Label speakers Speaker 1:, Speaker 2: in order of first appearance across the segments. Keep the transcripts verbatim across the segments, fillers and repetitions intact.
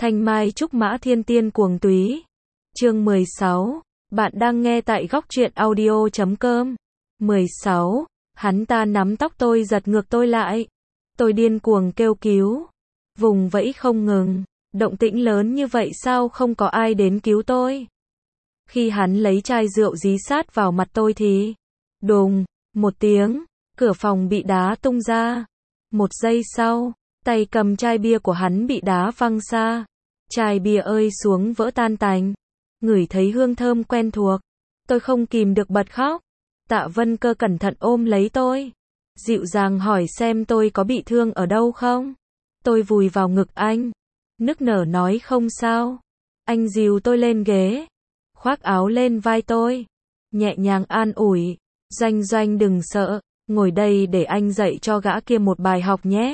Speaker 1: Thanh Mai Trúc Mã Thiên Tiên Cuồng Túy. Chương mười sáu. Bạn đang nghe tại góc truyện audio chấm com. mười sáu. Hắn ta nắm tóc tôi giật ngược tôi lại. Tôi điên cuồng kêu cứu. Vùng vẫy không ngừng. Động tĩnh lớn như vậy sao không có ai đến cứu tôi? Khi hắn lấy chai rượu dí sát vào mặt tôi thì đùng, một tiếng, cửa phòng bị đá tung ra. Một giây sau, tay cầm chai bia của hắn bị đá văng xa. Chai bia ơi xuống vỡ tan tành. Ngửi thấy hương thơm quen thuộc. Tôi không kìm được bật khóc. Tạ Vân Cơ cẩn thận ôm lấy tôi. Dịu dàng hỏi xem tôi có bị thương ở đâu không. Tôi vùi vào ngực anh. Nức nở nói không sao. Anh dìu tôi lên ghế. Khoác áo lên vai tôi. Nhẹ nhàng an ủi. Doanh Doanh đừng sợ. Ngồi đây để anh dạy cho gã kia một bài học nhé.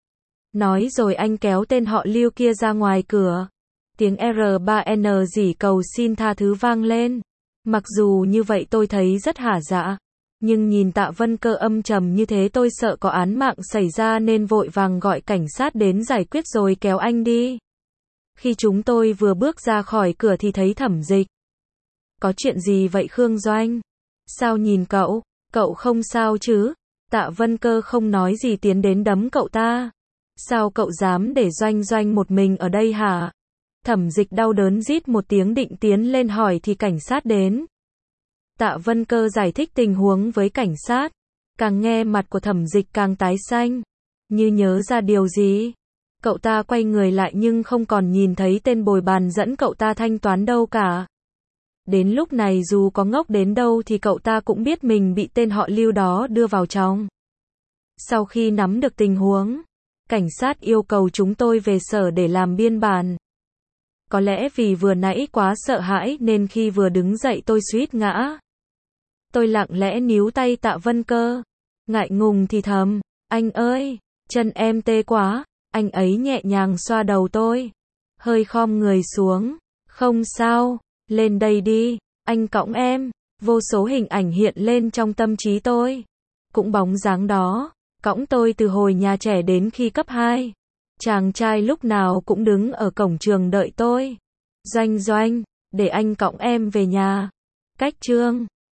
Speaker 1: Nói rồi anh kéo tên họ Lưu kia ra ngoài cửa. Tiếng R ba N rỉ cầu xin tha thứ vang lên. Mặc dù như vậy tôi thấy rất hả dạ. Nhưng nhìn Tạ Vân Cơ âm trầm như thế tôi sợ có án mạng xảy ra nên vội vàng gọi cảnh sát đến giải quyết rồi kéo anh đi. Khi chúng tôi vừa bước ra khỏi cửa thì thấy Thẩm Dịch. Có chuyện gì vậy Khương Doanh? Sao nhìn cậu? Cậu không sao chứ? Tạ Vân Cơ không nói gì tiến đến đấm cậu ta. Sao cậu dám để Doanh Doanh một mình ở đây hả? Thẩm Dịch đau đớn rít một tiếng định tiến lên hỏi thì cảnh sát đến. Tạ Vân Cơ giải thích tình huống với cảnh sát. Càng nghe mặt của Thẩm Dịch càng tái xanh. Như nhớ ra điều gì. Cậu ta quay người lại nhưng không còn nhìn thấy tên bồi bàn dẫn cậu ta thanh toán đâu cả. Đến lúc này dù có ngốc đến đâu thì cậu ta cũng biết mình bị tên họ Lưu đó đưa vào trong. Sau khi nắm được tình huống, cảnh sát yêu cầu chúng tôi về sở để làm biên bản. Có lẽ vì vừa nãy quá sợ hãi nên khi vừa đứng dậy tôi suýt ngã. Tôi lặng lẽ níu tay Tạ Vân Cơ. Ngại ngùng thì thầm, anh ơi, chân em tê quá. Anh ấy nhẹ nhàng xoa đầu tôi. Hơi khom người xuống. Không sao, lên đây đi, anh cõng em. Vô số hình ảnh hiện lên trong tâm trí tôi. Cũng bóng dáng đó, cõng tôi từ hồi nhà trẻ đến khi cấp hai. Chàng trai lúc nào cũng đứng ở cổng trường đợi tôi. Doanh Doanh, để anh cõng em về nhà. Cách chương